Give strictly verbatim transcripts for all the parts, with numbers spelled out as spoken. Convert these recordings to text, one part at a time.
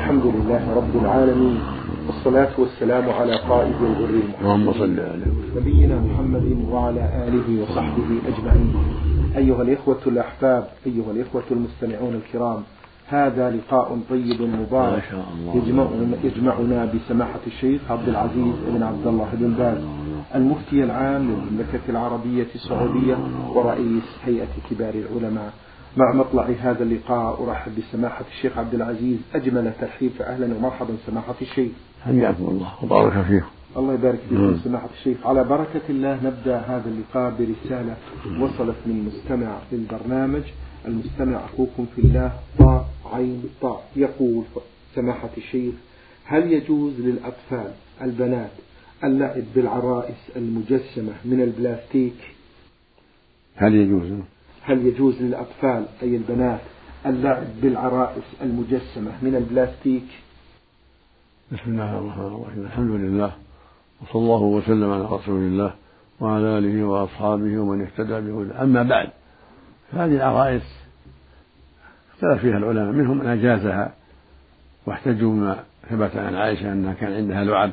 الحمد لله رب العالمين، والصلاة والسلام على قائد الغر اللهم صل على نبينا محمد وعلى آله وصحبه أجمعين. أيها الإخوة الأحباب، أيها الإخوة المستمعون الكرام، هذا لقاء طيب مبارك يجمعنا, يجمعنا بسماحة الشيخ عبد العزيز بن عبد الله بن باز، المفتي العام للمملكة العربية السعودية ورئيس هيئة كبار العلماء. مع مطلع هذا اللقاء أرحب بسماحة الشيخ عبد العزيز أجمل ترحيب، فأهلا ومرحبا سماحة الشيخ. حياكم الله وبارك فيكم. الله يبارك فيكم سماحة الشيخ. على بركة الله نبدأ هذا اللقاء برسالة وصلت من مستمع للبرنامج، المستمع أخوكم في الله طاء عين طاء، يقول سماحة الشيخ: هل يجوز للأطفال البنات اللعب بالعرائس المجسمة من البلاستيك؟ هل يجوز هل يجوز للأطفال أي البنات اللعب بالعرائس المجسمة من البلاستيك؟ بسم الله الرحمن الرحيم، الحمد لله وصلى الله وسلم على رسول الله وعلى آله وأصحابه ومن اهتدى بهداه. أما بعد، هذه العرائس اختلف فيها العلماء، منهم من أجازها واحتجوا بما ثبت عن عائشة أنها كان عندها لعب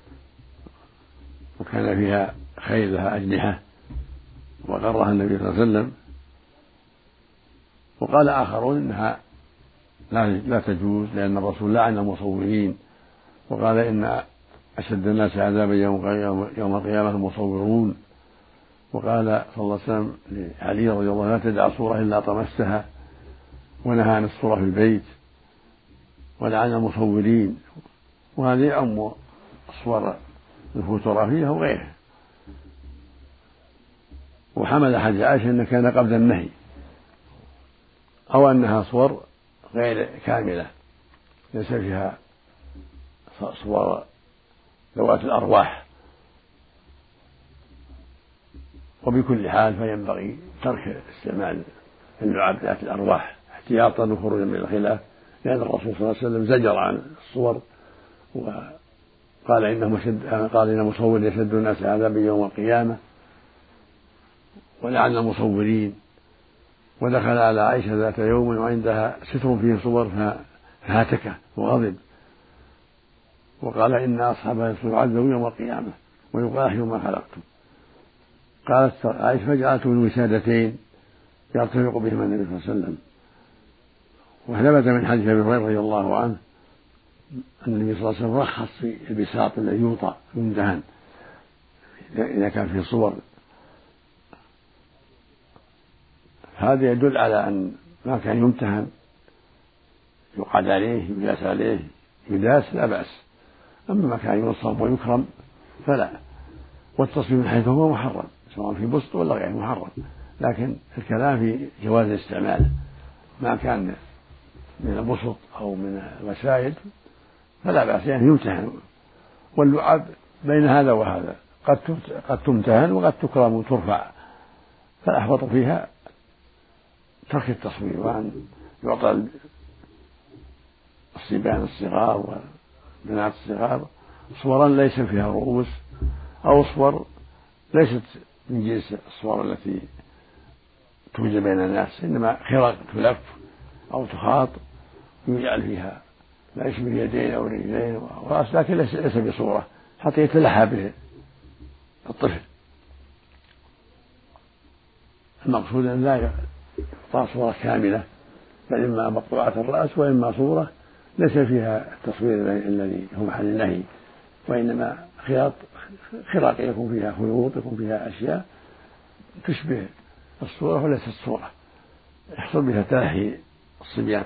وكان فيها خيل لها أجنحة وغرها النبي صلى الله عليه وسلم، وقال آخرون إنها لا, لا تجوز لأن الرسول لعن المصورين وقال إن أشد الناس عذابا يوم القيامة المصورون، وقال صلى الله عليه وسلم لعلي رضي الله عنه: لا تدع صورة إلا طمستها، ونهى عن الصورة في البيت، ولعن المصورين. وهذه يعم الصور الفوتوغرافية وغيرها. وحمل حديث عائشة أن كان قبل النهي، أو أنها صور غير كاملة ليس فيها صور ذوات الأرواح. وبكل حال فينبغي ترك استعمال اللعب ذات الأرواح احتياطا وخروجا من الخلاف، لأن الرسول صلى الله عليه وسلم زجر عن الصور وقال إنه شد قال إن مصور يشد الناس عذابا يوم القيامة، ولعن المصورين. ودخل على عائشة ذات يوم وعندها ستر فيه صور فهاتكه وغضب وقال: إن أصحابها يعذبون يوم القيامة ويقال أحيوا ما خلقتم. قالت عائشة: فجعلت من وسادتين يرتفق بهما النبي صلى الله عليه وسلم. وثبت من حديث أبي هريرة رضي الله عنه أن النبي صلى الله عليه وسلم رخص في البساط الذي يوطأ يمتهن إذا كان فيه صور. هذا يدل على أن ما كان يمتهن يقعد عليه يجاس عليه يداس لا بأس، أما ما كان ينصب ويكرم فلا. والتصوير من حيث هو محرم سواء في بسط ولا غير محرم، لكن الكلام في جواز الاستعمال. ما كان من البسط أو من الوسائد فلا بأس، يعني يمتهن. واللعب بين هذا وهذا، قد قد تمتهن وقد تكرم وترفع، فالأحوط فيها ترك التصوير، وأن يعطى الصبيان الصغار والبنات الصغار صورا ليس فيها رؤوس، أو صور ليست من جنس الصور التي توجد بين الناس، إنما خرق تلف أو تخاط يجعل فيها لا يشبه اليدين أو الرجلين ورأس، لكن ليس بصورة حتى يتلهى به الطفل. المقصود أن لا يعطى صورة كاملة، بل إما مقطوعة الرأس وإما صورة ليس فيها التصوير الذي هو محل النهي، وإنما خياط خراق يكون فيها خيوط يكون فيها أشياء تشبه الصورة وليست الصورة، يحصل بها تلهي الصبيان.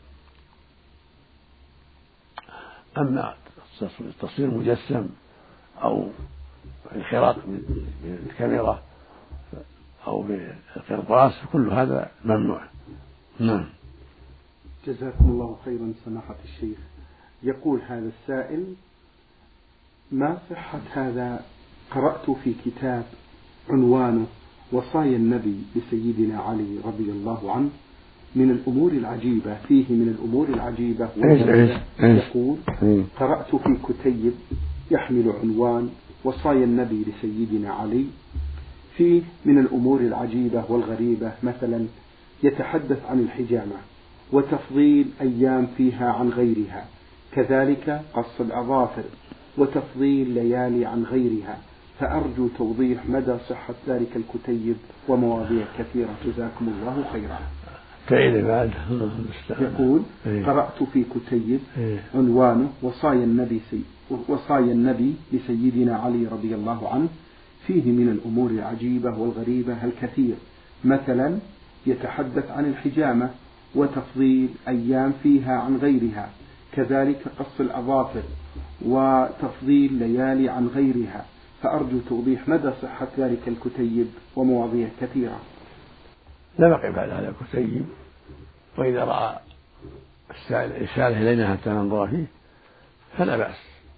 أما التصوير مجسم أو الخراق بالكاميرا أو بالقرطاس كل هذا ممنوع. نعم. جزاكم الله خيرا سماحة الشيخ. يقول هذا السائل: ما صحة هذا؟ قرأت في كتاب عنوانه وصايا النبي لسيدنا علي رضي الله عنه من الأمور العجيبة، فيه من الأمور العجيبة يقول: قرأت في كتيب يحمل عنوان وصايا النبي لسيدنا علي، فيه من الأمور العجيبة والغريبة، مثلا يتحدث عن الحجامة وتفضيل أيام فيها عن غيرها، كذلك قص الأظافر وتفضيل ليالي عن غيرها، فأرجو توضيح مدى صحة ذلك الكتيب ومواضيع كثيرة جزاكم الله خيرا. كيف بعد؟ يقول قرأت في كتيب عنوانه وصايا النبي سي وصايا النبي لسيدنا علي رضي الله عنه، فيه من الأمور العجيبة والغريبة الكثير، مثلا يتحدث عن الحجامة وتفضيل أيام فيها عن غيرها، كذلك قص الأظافر وتفضيل ليالي عن غيرها، فأرجو توضيح مدى صحة ذلك الكتيب ومواضيع كثيرة. لا بقي بعد هذا الكتيب، وإذا رأى السائل إلينا حتى ننظر فيه فلا بأس.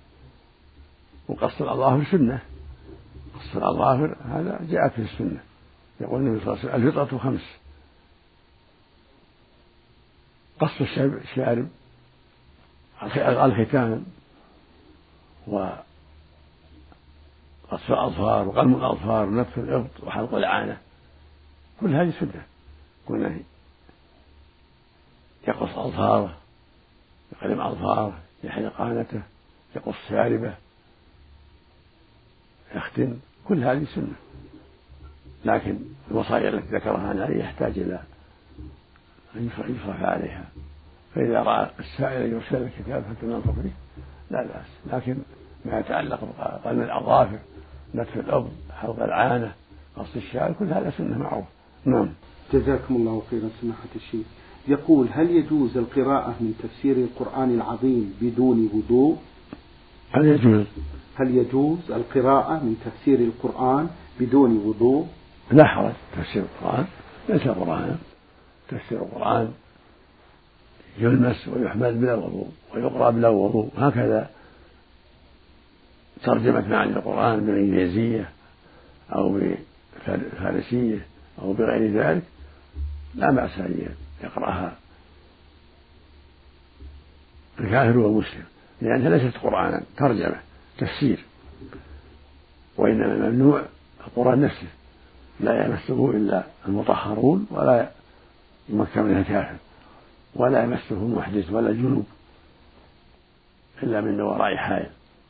وقص الأظافر سنة، قص الأظافر هذا جاءت في السنة، يقول النبي صلى الله عليه وسلم الفطرة خمس: قص الشارب، الختان، وقص الأظفار، وقلم الأظفار، ونتف الإبط، وحلق العانة، كل هذه سنة. كنا يقص أظفاره، يقلم أظفاره، يحلق عانته، يقص شاربه، يختن، كل هذه سنة. لكن الوصايا التي ذكرها أنا يحتاج إلى أن يصرف عليها، فإذا رأى السائل يرسل الكتاب فتنظر فيه لا بأس. لكن ما يتعلق بقلم الأظافر، نتف الأبط، حلق العانة، قص الشارب، كل هذا سنة معروف. نعم. جزاكم الله خيرا سماحة الشيخ. يقول هل يجوز القراءة من تفسير القرآن العظيم بدون وضوء؟ هل يجوز هل يجوز القراءة من تفسير القرآن بدون وضوء؟ لا حرج. تفسير القرآن ليس قرآنا، تفسير القرآن يلمس ويحمل بلا وضوء ويقرأ بلا وضوء، هكذا ترجمة معاني القرآن بالإنجليزية أو بالفارسية أو بغير ذلك لا بأس أن يقرأها الكافر والمسلم، لأنها ليست قرآنا، ترجمة تفسير. وإنما ممنوع القرآن نفسه، لا يمسه إلا المطهرون، ولا يمكن منها كافر، ولا يمسه محدث ولا جنوب إلا من وراء حائل.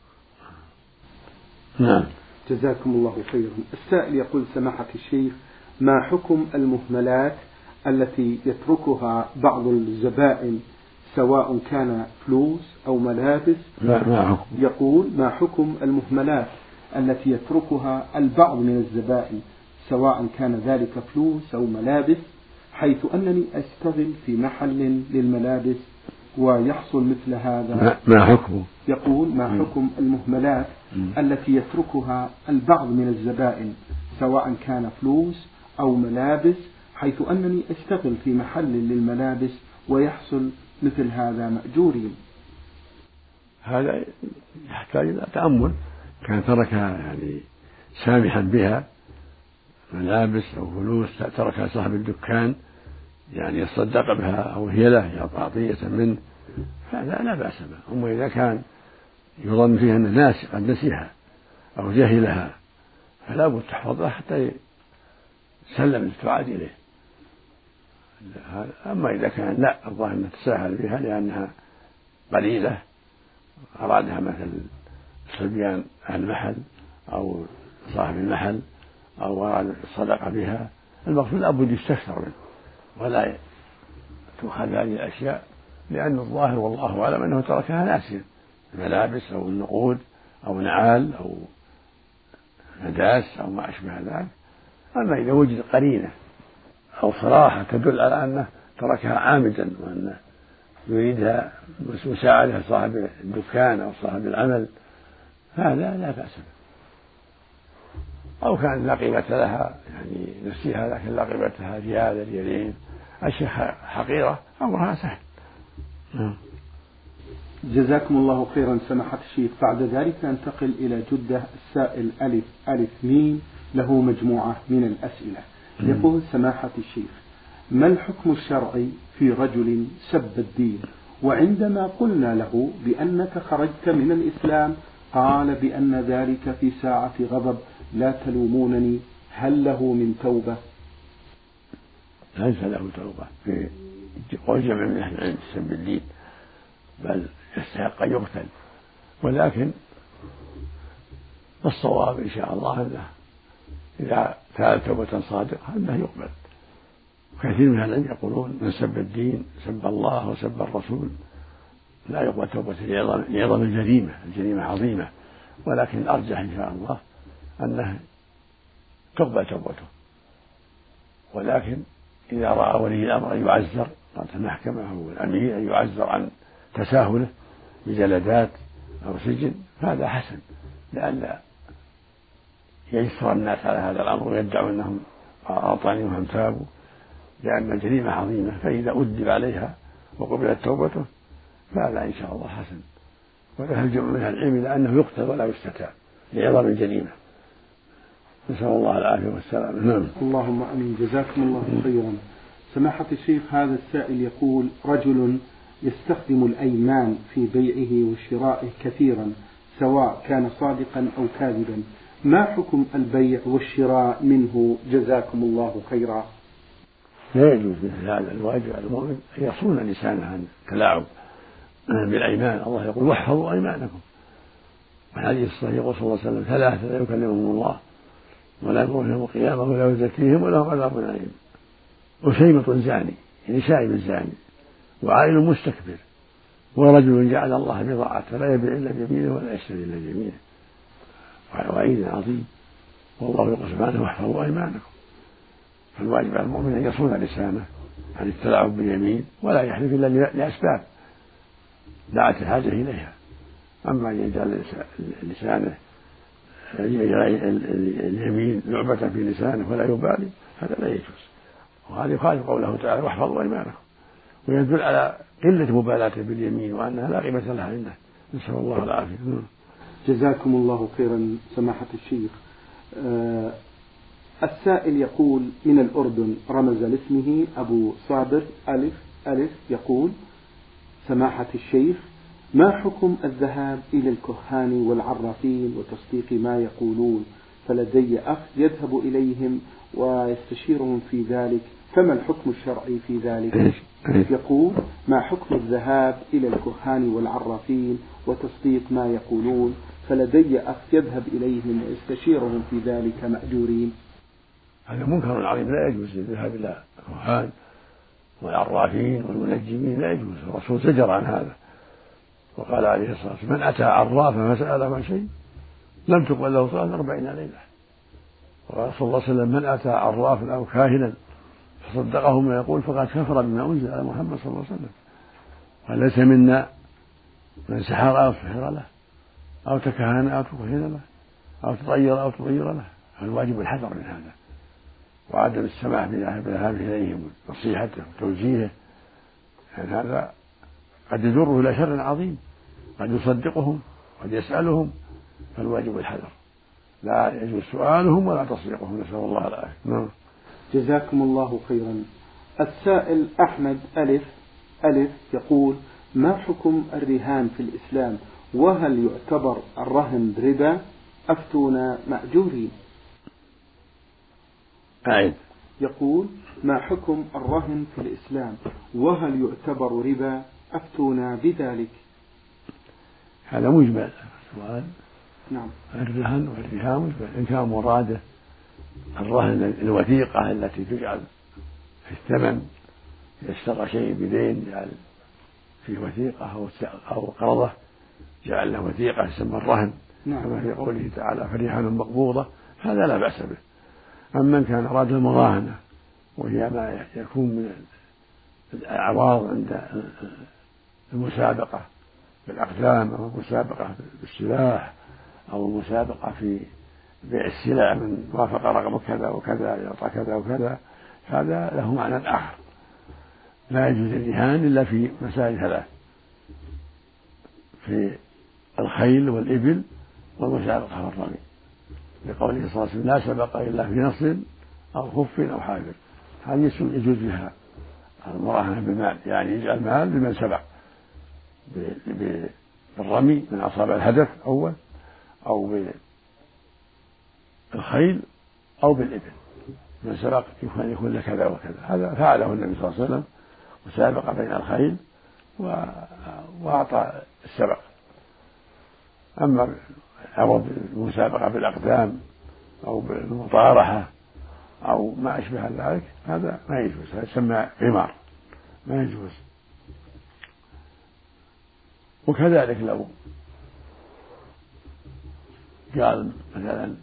نعم. جزاكم الله خيرا. السائل يقول سماحة الشيخ ما حكم المهملات التي يتركها بعض الزبائن سواء كان فلوس أو ملابس؟ لا ما حكم. يقول ما حكم المهملات التي يتركها البعض من الزبائن سواء كان ذلك فلوس أو ملابس، حيث أنني أشتغل في محل للملابس ويحصل مثل هذا؟ ما حكمه؟ يقول ما حكم المهملات التي يتركها البعض من الزبائن سواء كان فلوس أو ملابس، حيث أنني أشتغل في محل للملابس ويحصل مثل هذا مأجورين؟ هذا يحتاج إلى تأمل. كان تركها يعني سامحا بها، ملابس أو فلوس تركها صاحب الدكان يعني يصدق بها أو هي له عطية منه، فهذا لا بأس به. أما إذا كان يظن فيها أن الناس قد نسيها أو جهلها فلا بد تحفظها حتى يسلم تعاد إليه. أما إذا كان لا الظاهر أن تساهل بها لأنها قليلة، أرادها مثل صبيان المحل أو صاحب المحل أو أراد الصدقة بها، المقصود لابد يستفسر منه ولا تؤخذ هذه الأشياء، لأن الظاهر والله أعلم أنه تركها ناسيا، الملابس أو النقود أو نعال أو نداس أو ما أشبه ذلك. أما إذا وجد قرينة أو صراحة تدل على أنه تركها عامدا وأنه يريدها مساعدة صاحب الدكان أو صاحب العمل هذا لا بأس به. أو كان لا قيمة لها يعني نفسها لكن لا قيمة لها ريال ريالين أشياء حقيرة أمرها سهل. جزاكم الله خيرا سماحة الشيخ. بعد ذلك ننتقل إلى جدة. السائل ألف ألف ميم له مجموعة من الأسئلة. يقول سماحة الشيخ ما الحكم الشرعي في رجل سب الدين وعندما قلنا له بأنك خرجت من الإسلام قال بأن ذلك في ساعة غضب لا تلومونني، هل له من توبة؟ ليس له توبة في قول جمع من أهل العلم سب الدين، بل يستحق أن يقتل، ولكن الصواب إن شاء الله أنه إذا فعل توبة صادقة أنه يقبل. كثير من العلم يقولون من سب الدين سب الله وسب الرسول لا يقبل توبة لعظم الجريمة، الجريمة عظيمة، ولكن الأرجح إن شاء الله أنه تقبل توبته. ولكن إذا رأى ولي الأمر أن يعزر قد المحكمة أو الأمير أن يعزر عن تساهله بجلدات أو سجن فهذا حسن، لئلا يجسر الناس على هذا الأمر ويدعوا أنهم أطاعنوا وهم تابوا، لأن الجريمة عظيمة، فإذا أدب عليها وقبلت توبته فهذا إن شاء الله حسن. وذهب جمع من العلم إلى أنه يقتل ولا يستتاب لعظم الجريمة، نسأل الله العافية والسلامة. نعم. اللهم آمين. جزاكم الله خيرا. سماحة الشيخ، هذا السائل يقول: رجل يستخدم الأيمان في بيعه وشرائه كثيرا سواء كان صادقا أو كاذبا، ما حكم البيع والشراء منه جزاكم الله خيرا؟ لا يجوز مثل هذا، الواجب على المؤمن أن يصون لسانه عن التلاعب بالأيمان. الله يقول: واحفظوا أيمانكم. والحديث الصحيح يقول صلى الله عليه وسلم: ثلاثة لا يكلمهم الله ولا ينظر يوم القيامة ولا يزكيهم ولهم عذاب أليم: وشيمة زاني يعني شايب زاني، وعائل مستكبر، ورجل جعل الله بضاعته لا يبيع إلا بيمينه ولا يشتري إلا بيمينه. وعيد عظيم. والله يقول سبحانه: واحفظوا أيمانكم. فالواجب على المؤمن أن يصون لسانه عن التلاعب باليمين ولا يحلف إلا لأسباب دعت الحاجة إليها. أما يجعل لسانه اليمين لعبة في لسانه ولا يبالي هذا لا يجوز، وهذا يخالف قوله تعالى: واحفظوا أيمانكم، ويدل على قلة مبالاته باليمين وأنها لا قيمة لها عنده. نسأل الله العافية. جزاكم الله خيرا سماحة الشيخ. أه السائل يقول من الأردن، رمز لاسمه أبو صابر ألف ألف، يقول: سماحة الشيخ، ما حكم الذهاب إلى الكهان والعرافين وتصديق ما يقولون؟ فلدي أخ يذهب إليهم ويستشيرهم في ذلك، فما الحكم الشرعي في ذلك؟ يقول: ما حكم الذهاب إلى الكهان والعرافين وتصديق ما يقولون؟ فلدي أخ يذهب إليهم ويستشيرهم في ذلك مأجورين. هذا منكر عظيم، لا يجوز الذهاب إلى الكهان والعرافين والمنجمين، لا يجوز. الرسول زجر عن هذا وقال عليه الصلاة والسلام: من أتى عرافا فسأله عن شيء لم تقبل له صلاة أربعين ليلة. وقال صلى الله عليه وسلم: من أتى عرافا أو كاهنا فصدقه ما يقول فقد كفر بما أنزل على محمد صلى الله عليه وسلم. وليس منا من سحر أو سحر له أو تكهن أو تكهن له أو تطير أو تطير له. فالواجب الحذر من هذا وعدم السماح بالذهاب إليهم ونصيحته وتوجيهه، يعني هذا قد يجره إلى شر عظيم، قد يصدقهم قد يسألهم، فالواجب الحذر، لا يجوز سؤالهم ولا تصديقهم. نسأل الله العافية. نعم. جزاكم الله خيرا. السائل أحمد ألف ألف يقول: ما حكم الرهان في الإسلام، وهل يعتبر الرهن ربا؟ أفتونا مأجورين. أعيد. يقول: ما حكم الرهن في الإسلام، وهل يعتبر ربا؟ أفتونا بذلك. هذا مجمل سؤال. نعم. الرهن والرهان مجمل. إن كان مراده الرهن الوثيقة التي تجعل في الثمن، إذا اشترى شيء بدين جعل فيه وثيقة أو قرضة جعل له وثيقة تسمى الرهن. نعم. كما في قوله تعالى: فرهان مقبوضة، هذا لا بأس به. أما من كان أراد المراهنة وهي ما يكون من الأعراض عند المسابقة بالأقدام أو المسابقة بالسلاح أو المسابقة في بيع السلع، من وافق رقم كذا وكذا يعطى كذا وكذا، هذا له معنى آخر. لا يجوز الرهان إلا في مسائل ثلاث: في الخيل والإبل والمسابقة والرمي، لقوله صلى الله عليه وسلم: لا سبق إلا في نصر أو خف أو حافر. هذه يجوز بها المراهنة بالمال، يعني يجعل المال بمن سبق بالرمي من أصاب الهدف أول، أو بالخيل أو بالإبل من سبق يكون له كذا وكذا. هذا فعله النبي صلى الله عليه وسلم، وسابق بين الخيل وأعطى السبق. أما عوض المسابقة بالأقدام أو بالمطارحة أو ما أشبه ذلك هذا ما يجوز، هذا يسمى قمار ما يجوز. وكذلك لو قال مثلا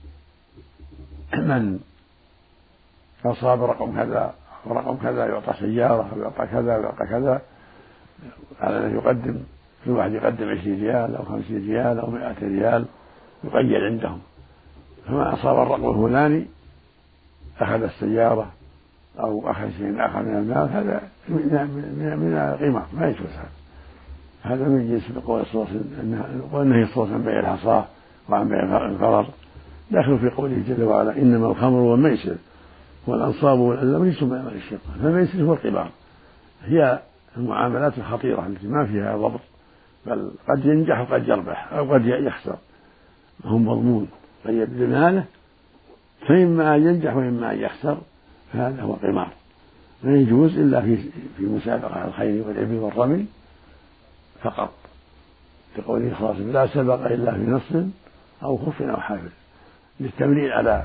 من أصاب رقم كذا ورقم كذا يعطى سيارة أو يعطى كذا ويعطى كذا، على أن يقدم كل واحد يقدم عشرين ريال أو خمسين ريال أو مائة ريال يقيد عندهم، فما أصاب الرقم الفلاني أخذ السيارة أو أخذ شيء آخر من المال، هذا من القمار ما يجوز. هذا من جنس قول صلى الله عليه وسلم وأنه صلى الله عليه وسلم بيع الحصاة وعن بيع الغرر، داخل في قوله جل وعلا إنما الخمر والميسر والأنصاب والأزلام رجس من عمل الشيطان. فالميسر هو القمار، هي المعاملات الخطيرة التي ما فيها ضبط، بل قد ينجح وقد يربح أو قد يخسر، هم مضمون قد يبذل ماله فإما أن ينجح وإما أن يخسر، فهذا هو قمار لا يجوز إلا في في مسابقة الخيل والإبل والرمي فقط، لقوله صلى الله عليه وسلم لا سبق إلا في نصر أو خف أو حافل، للتمرين على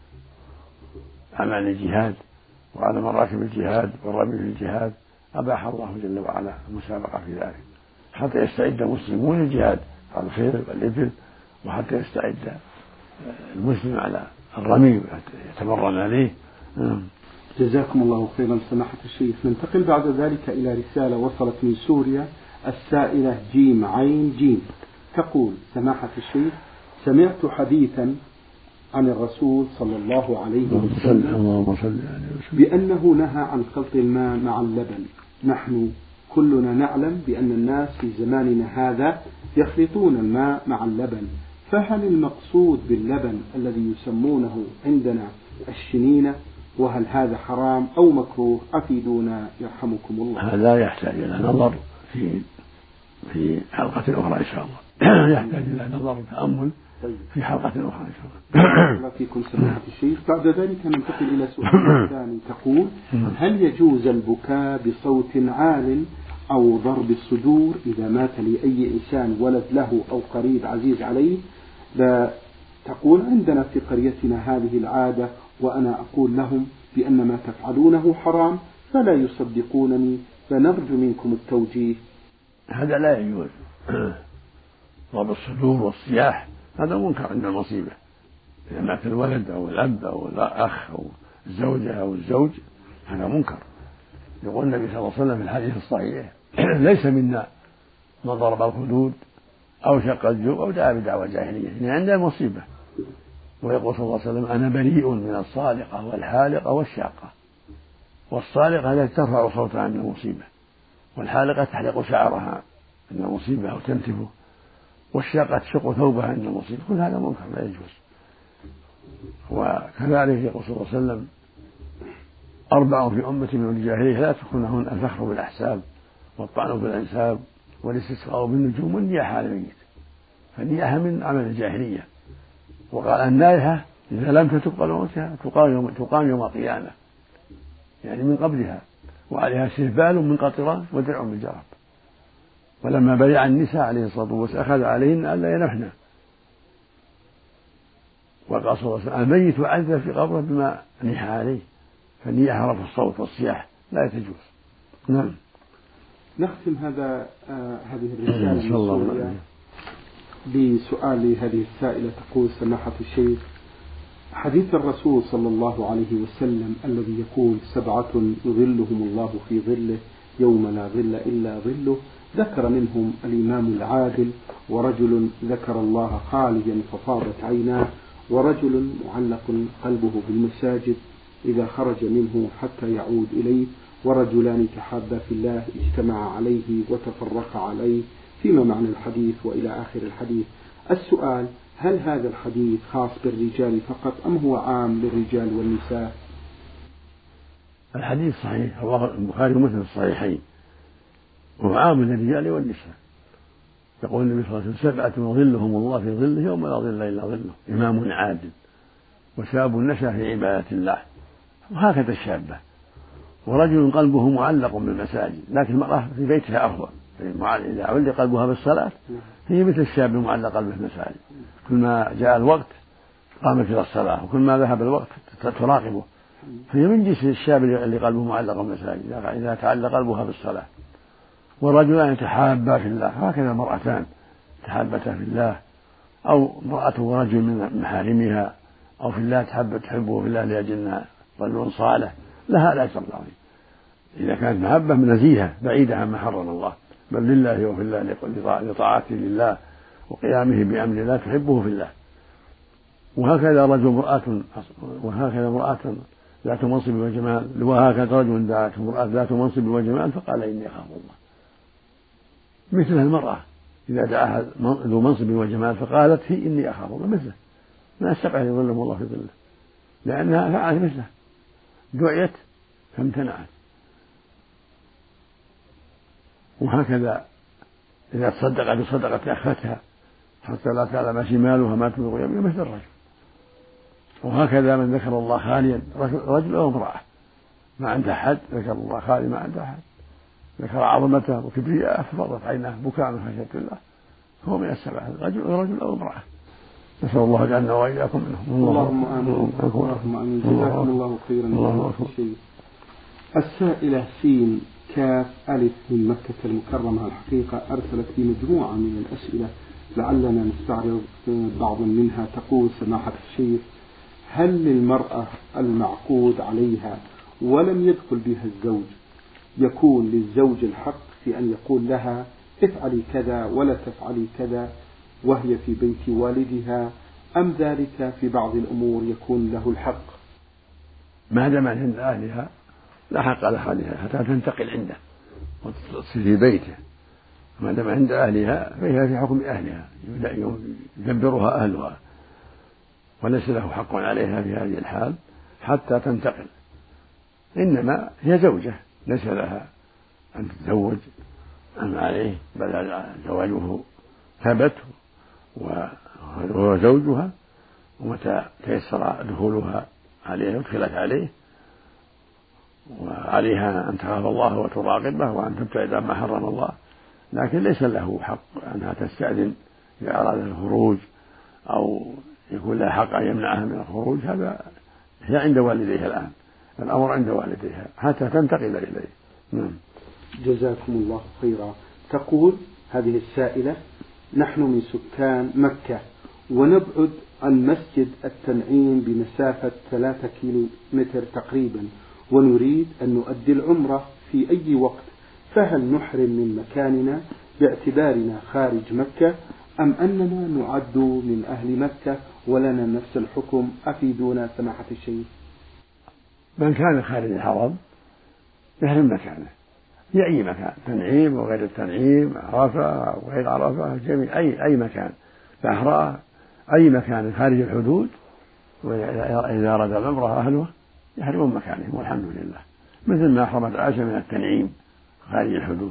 أعمال الجهاد وعلى مراتب الجهاد والرمي في الجهاد. أباح الله جل وعلا المسابقة في ذلك حتى يستعد المسلمون للجهاد على الخيل والإبل، وحتى يستعد المسلم على الرمي يتمرن عليه. جزاكم الله خيرا سماحة الشيخ. ننتقل بعد ذلك إلى رسالة وصلت من سوريا، السائلة جيم عين جيم تقول: سماحة الشيخ، سمعت حديثا عن الرسول صلى الله عليه وسلم بأنه نهى عن خلط الماء مع اللبن. نحن كلنا نعلم بأن الناس في زماننا هذا يخلطون الماء مع اللبن، فهل المقصود باللبن الذي يسمونه عندنا الشنينة؟ وهل هذا حرام أو مكروه؟ أفيدونا يرحمكم الله. هذا يحتاج إلى نظر في في حلقة أخرى إن شاء الله. يحتاج إلى نظر وتأمل في حلقة أخرى إن شاء الله. الله فيكم سماحة الشيخ. بعد ذلك ننتقل إلى سؤال ثاني تقول: هل يجوز البكاء بصوت عال أو ضرب الصدور إذا مات لأي إنسان ولد له أو قريب عزيز عليه؟ لا تقول: عندنا في قريتنا هذه العادة، وأنا أقول لهم بأن ما تفعلونه حرام فلا يصدقونني، فنرجو منكم التوجيه. هذا لا يجوز. ضرب الصدور والصياح هذا منكر عند المصيبة، إذا مات الولد أو الأب أو الأخ أو الزوجة أو الزوج هذا منكر. يقول النبي صلى الله عليه وسلم في الحديث الصحيح: ليس منا من ضرب الخدود أو شق الجوع أو دعا بدعوى جاهلية، يعني عند المصيبة. ويقول صلى الله عليه وسلم: أنا بريء من الصالقة والحالقة والشاقة. والصالقة التي ترفع صوتها عند المصيبة، والحالقة تحلق شعرها عند المصيبة أو تنتفه، والشاقة تشق ثوبها عند المصيبة. كل هذا منكر لا يجوز. وكذلك يقول صلى الله عليه وسلم: أربع في أمتي من الجاهلية لا تكونهن الفخر بالأحساب والطعن بالأنساب والاستسقاء بالنجوم والنياحة على الميت. فالنياحة من عمل الجاهلية. وقال: النائحة إذا لم تتقبل موتها تقام يوم, تقام يوم القيامة، يعني من قبلها، وعليها سربال من قطران ودرع من جرب. ولما بيع النساء عليه الصلاة والسلام أخذ عليهن ألا ينحن، وقال صلى الله عليه وسلم: الميت عذب في قبره بما نيح عليه. فالنياحة رفع الصوت والصياح لا تجوز. نعم. نختم هذا آه هذه الرسالة من سوريا بسؤال هذه السائلة تقول: سماحة الشيخ، حديث الرسول صلى الله عليه وسلم الذي يقول: سبعة يظلهم الله في ظله يوم لا ظل إلا ظله، ذكر منهم الإمام العادل، ورجل ذكر الله خاليا ففاضت عيناه، ورجل معلق قلبه بالمساجد إذا خرج منه حتى يعود إليه، ورجلان تحابا في الله اجتمعا عليه وتفرقا عليه، فيما معنى الحديث وإلى آخر الحديث. السؤال: هل هذا الحديث خاص بالرجال فقط أم هو عام للرجال والنساء؟ الحديث صحيح، رواه البخاري ومسلم الصحيحين، وهو عام للرجال والنساء. يقول النبي صلى الله عليه وسلم: سبعة يظلهم الله في ظله يوم لا ظل إلا ظله، إمام عادل، وشاب نشأ في عبادة الله. وهكذا الشابة، ورجل قلبه معلق بالمساجد، لكن المرأة في بيتها أفضل، إذا علق قلبها بالصلاة هي مثل الشاب المعلق قلبه بالمساجد، كل ما جاء الوقت قامت إلى الصلاة، وكل ما ذهب الوقت تراقبه، فهي من جنس الشاب اللي قلبه معلق بالمساجد إذا تعلق قلبها بالصلاة. ورجلان يتحابا في الله، هكذا المرأتان تحابتا في الله، أو امرأة ورجل من محارمها أو في الله تحب تحبه في الله لأجلها رجل صالح، لها لا ترضى إذا كانت محبة نزيهة بعيدة عما حرم الله، بل لله وفي الله لطاعته لله وقيامه بأمر الله تحبه في الله. وهكذا رجل امرأة وهكذا امرأة ذات منصب وجمال، وهكذا رجل دعته امرأة ذات منصب وجمال فقال إني أخاف الله، مثل المرأة إذا دعاها ذو منصب وجمال فقالت هي إني أخاف الله، مثله ما استبعد يظلم الله في ظله، لأنها فعلت مثله، دعيت فامتنعت. وهكذا إذا تصدق بصدقة أخفتها حتى لا تعلم شمالها ما تنفق يمينها مثل الرجل. وهكذا من ذكر الله خاليا، رجل أو امرأة ما عنده حد، ذكر الله خالي ما عنده حد، ذكر عظمته وكبرياءه ففضت عيناه بكاء من خشية الله، هو من السبعة، رجل رجل أو امرأة. نسأل الله جعلنا وإياكم منهم. اللهم آمين. اللهم آمين. جزاكم الله خيرا. الله شيء. السائلة سين كاف ألف من مكة المكرمة الحقيقة أرسلت لي مجموعة من الأسئلة لعلنا نستعرض بعضا منها. تقول سماحة الشيخ: هل للمرأة المعقود عليها ولم يدخل بها الزوج يكون للزوج الحق في أن يقول لها افعلي كذا ولا تفعلي كذا وهي في بيت والدها، أم ذلك في بعض الأمور يكون له الحق؟ ما دام عند أهلها لا حق لها عليها حتى تنتقل عنده وتصير في بيته، ما دام عند أهلها فهي في حكم أهلها يدبرها أهلها، وليس له حق عليها في هذه الحال حتى تنتقل، إنما هي زوجة ليس لها أن تتزوج أم عليه، بل زواجه ثبت وهو زوجها، ومتى تيسر دخولها عليه ودخلت عليه، وعليها أن تخاف الله وتراقبه وأن تبتعد عما حرم الله، لكن ليس له حق أنها تستأذن إذا أراد الخروج أو يكون لها حق أن يمنعها من الخروج. هذا هي عند والديها الآن، الأمر عند والديها حتى تنتقل إليه. نعم. جزاكم الله خيرا. تقول هذه السائلة: نحن من سكان مكة ونبعد عن مسجد التنعيم بمسافة ثلاثة كيلو متر تقريبا، ونريد أن نؤدي العمرة في أي وقت، فهل نحرم من مكاننا باعتبارنا خارج مكة، أم أننا نعد من أهل مكة ولنا نفس الحكم؟ أفيدونا سماحة الشيخ. من كان خارج الحرم يحرم مكانه في أي مكان، تنعيم وغير التنعيم، عرفة وغير عرفة، جميع أي أي مكان، بحراء، أي مكان خارج الحدود، وإذا أراد العمرة أهله يحرمون مكانهم والحمد لله، مثل ما حرمت عائشة من التنعيم خارج الحدود.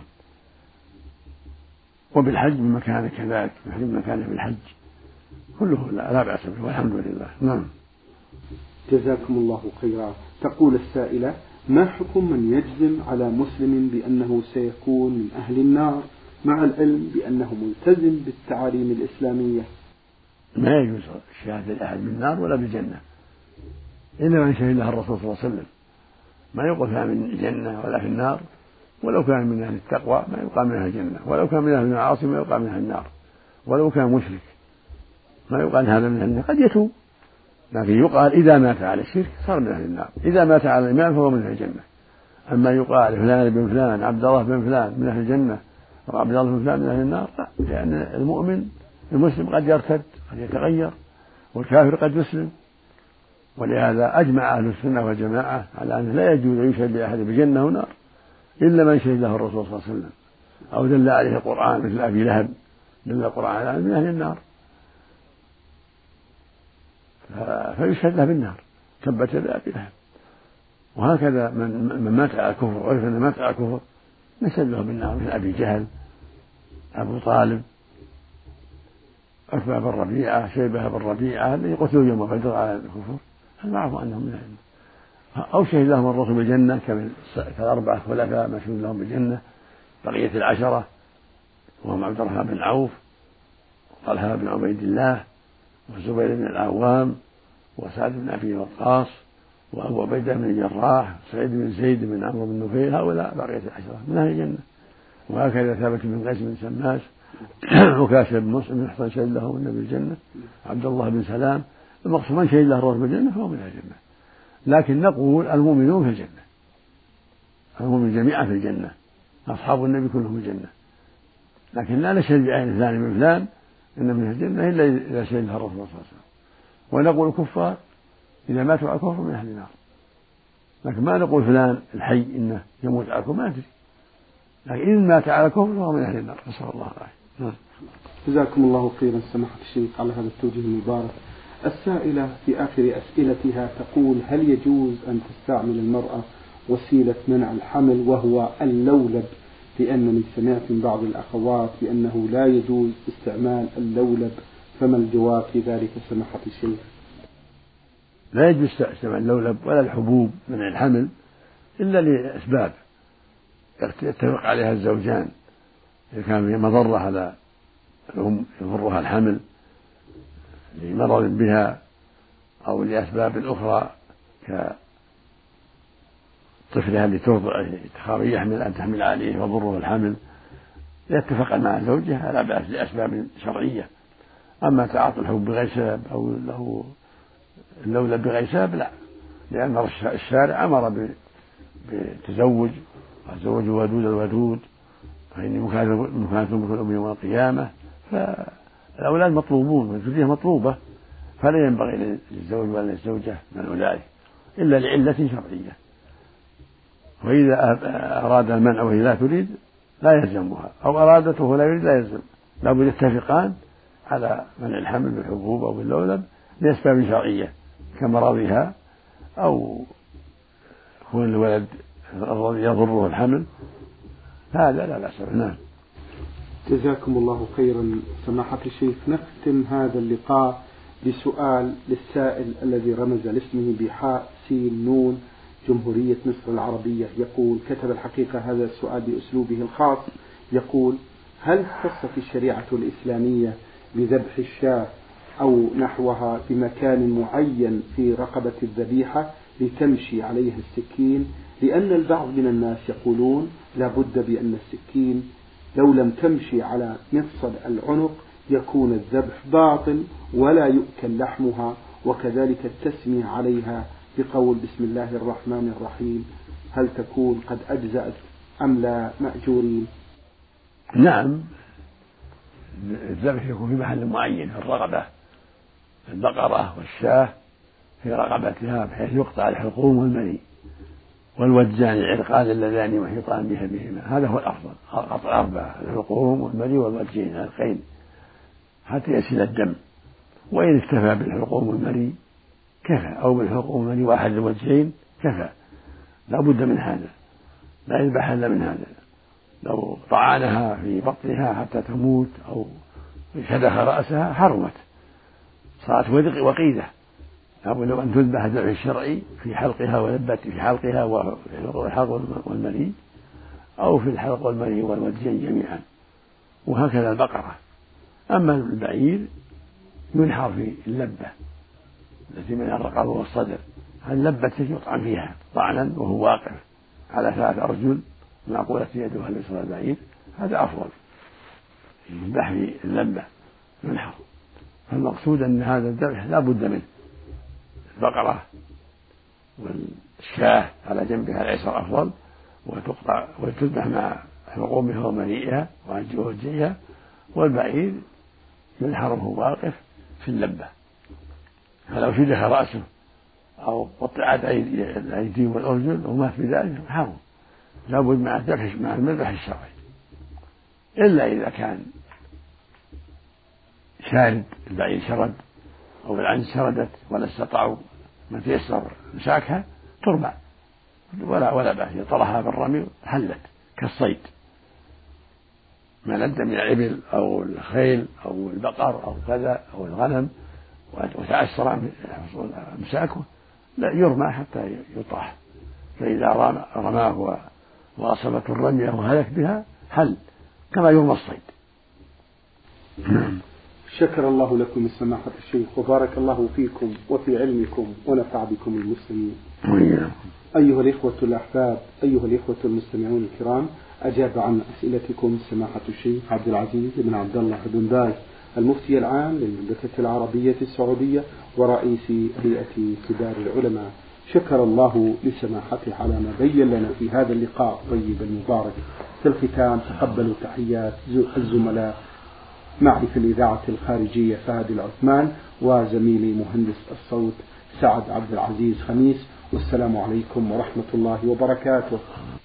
وبالحج من مكانه كذلك يحرم مكانه في الحج، كله لا, لا بأس به والحمد لله. نعم. جزاكم الله خيرا. تقول السائلة: ما حكم من يجزم على مسلم بأنه سيكون من أهل النار مع العلم بأنه ملتزم بالتعاليم الإسلامية؟ ما يجوز الشهادة لأحد بالنار ولا بالجنة، إنما من شهد له الرسول صلى الله عليه وسلم، ما يقول فيها من الجنة ولا في النار، ولو كان من أهل التقوى ما يقال من أهل الجنة، ولو كان من أهل المعاصي ما يقال من أهل النار، ولو كان مشرك ما يقال هذا من أهل النار، قد يتوب، لكن يقال إذا مات على الشرك صار من أهل النار، إذا مات على الإيمان فهو من أهل الجنة. أما يقال فلان بن فلان عبد الله بن فلان من أهل الجنة وعبد الله بن فلان من أهل النار، لا، لأن المؤمن المسلم قد يرتد قد يتغير، والكافر قد يسلم. ولهذا أجمع أهل السنة والجماعة على أنه لا يجوز أن يشهد لأحد بجنة ونار إلا من شهد له الرسول صلى الله عليه وسلم أو دل عليه القرآن، مثل أبي لهب دل القرآن على من أهل النار فيشهد له بالنار، تبت يدا أبي لهب. وهكذا من, من مات على الكفر وعرف أنه مات على الكفر نشهد له بالنار، مثل أبي جهل، أبو طالب، عتبة بن ربيعة، شيبة بن ربيعة الذي قتلوا يوم بدر على الكفر، المعروف أنهم من أو شهد لهم الرسول بالجنة كالأربعة خلفاء مشهود لهم بالجنة، بقية العشرة وهم عبد الرحمن بن عوف وطلحة بن عبيد الله والزبير بن العوام وسعد بن أبي وقاص وأبو عبيدة بن الجراح وسعيد بن زيد بن عمرو بن نفيل، هؤلاء بقية العشرة من أهل الجنة. وهكذا ثابت بن قيس بن شماس وكاشف بن مسلم بن حصن شهد له النبي بالجنة، عبد الله بن سلام. المقصود من شهد له الرسول بالجنة فهو من أهل الجنة. لكن نقول المؤمنون في الجنة، المؤمنون جميعا في الجنة، أصحاب النبي كلهم في الجنة، لكن لا نشهد بعين فلان من فلان إن من الجنة إلا إذا شهد لها الرسول صلى الله عليه وسلم. ونقول الكفار إذا ماتوا على الكفر من أهل النار، لكن ما نقول فلان الحي إنه يموت على الكفر، ما أدري، لكن إن مات على الكفر فهو من أهل النار، نسأل الله العافية. جزاكم الله خيرا سماحة الشيخ على هذا التوجيه المبارك. السائلة في آخر أسئلتها تقول: هل يجوز أن تستعمل المرأة وسيلة منع الحمل وهو اللولب؟ لأنني سمعت من بعض الأخوات بأنه لا يجوز استعمال اللولب، فما الجواب في ذلك سماحة الشيخ؟ لا يجوز استعمال اللولب ولا الحبوب منع الحمل إلا لأسباب يتفق عليها الزوجان. إذا كان في مضرة على الأم يضرها الحمل لمرض بها أو لأسباب أخرى كطفلها اللي ترضع تخاف يحمل أن تحمل عليه ويضره الحمل، يتفق مع زوجها لا بأس لأسباب شرعية. أما تعاطي الحبوب بغير سبب أو له اللولب بغير سبب لا، لأن الشارع أمر بالتزوج، والزوج الودود الودود فإني مكانة بكم يوم القيامة، فالأولاد مطلوبون والذرية مطلوبة، فلا ينبغي للزوج ولا للزوجة من ذلك إلا لعلة شرعية. وإذا أراد المنع وهي لا تريد لا يلزمها، أو أرادته ولا يريد لا يلزم، لابد يتفقان على منع الحمل بالحبوب أو باللولب لأسباب شرعية كمرضها أو كون الولد يضره الحمل، هذا لا بأس به. نعم. جزاكم الله خيرا سماحة الشيخ. نختم هذا اللقاء بسؤال للسائل الذي رمز لاسمه بحاء سين نون جمهورية مصر العربية. يقول: كتب الحقيقة هذا السؤال بأسلوبه الخاص، يقول: هل خصت الشريعة الإسلامية بذبح الشاة أو نحوها بمكان معين في رقبة الذبيحة لتمشي عليها السكين؟ لأن البعض من الناس يقولون لا بد بأن السكين لو لم تمشي على مفصل العنق يكون الذبح باطل ولا يؤكل لحمها، وكذلك التسمية عليها بقول بسم الله الرحمن الرحيم، هل تكون قد أجزأت أم لا مأجورين؟ نعم، الذبح يكون في محل معين في الرقبة، البقرة والشاة في رقبتها بحيث يقطع الحلقوم والمني والوجان العرقان اللذان محيطان بها بهما، هذا هو الأفضل، قطع أربعة: الحلقوم والمني والوجين العرقين حتى يسيل الدم. وإن اكتفى بالحلقوم والمني كفى، أو بالحلقوم والمني واحد الوجهين كفى، لا بد من هذا، لا يذبح إلا من هذا. لو طعنها في بطنها حتى تموت أو شدخ رأسها حرمت، صارت وقيدة، لابد أن تذبح الذبح الشرعي في حلقها ولبت في حلقها والحلق والمني، أو في الحلق والمني والوجهين جميعا، وهكذا البقرة. أما البعير ينحر في اللبة التي من الرقبة والصدر، اللبة يطعن فيها طعنا وهو واقف على ثلاث أرجل معقولة يدها اليسرى البعير، هذا أفضل، يذبح في اللبة ينحر. فالمقصود أن هذا الذبح لا بد منه، البقرة والشاة على جنبها الأيسر أفضل، وتقطع وتذبح مع حلقومها ومنيئها ووجهها، والبعير ينحره واقف في اللبة. فلو شدخ رأسه أو قطعت الأيدي والأرجل ومات بذلك حرم، لابد مع الذبح مع المذبح الشرعي، إلا إذا كان شارد، البعير شرد أو العنز شردت ولا استطاعوا من تيسر مساكها ترمى ولا ولا بأس، طرحها بالرمي حلت كالصيد، ما لد من الإبل أو الخيل أو البقر أو كذا أو الغنم وتعسر مساكه لا يرمى حتى يطاح، فإذا رماه وأصابته الرمية وهلك بها حل كما يرمى الصيد. شكر الله لكم سماحة الشيخ، وبارك الله فيكم وفي علمكم ونفع بكم المسلمين. أيها الإخوة الأحباب، أيها الإخوة المستمعون الكرام، أجاب عن أسئلتكم سماحة الشيخ عبد العزيز بن عبد الله بن باز المفتي العام للمملكة العربية السعودية ورئيس هيئة كبار العلماء. شكر الله لسماحته على ما بين لنا في هذا اللقاء الطيب المبارك. في الختام تقبلوا تحيات الزملاء معي في الإذاعة الخارجية فهد العثمان وزميلي مهندس الصوت سعد عبد العزيز خميس، والسلام عليكم ورحمة الله وبركاته.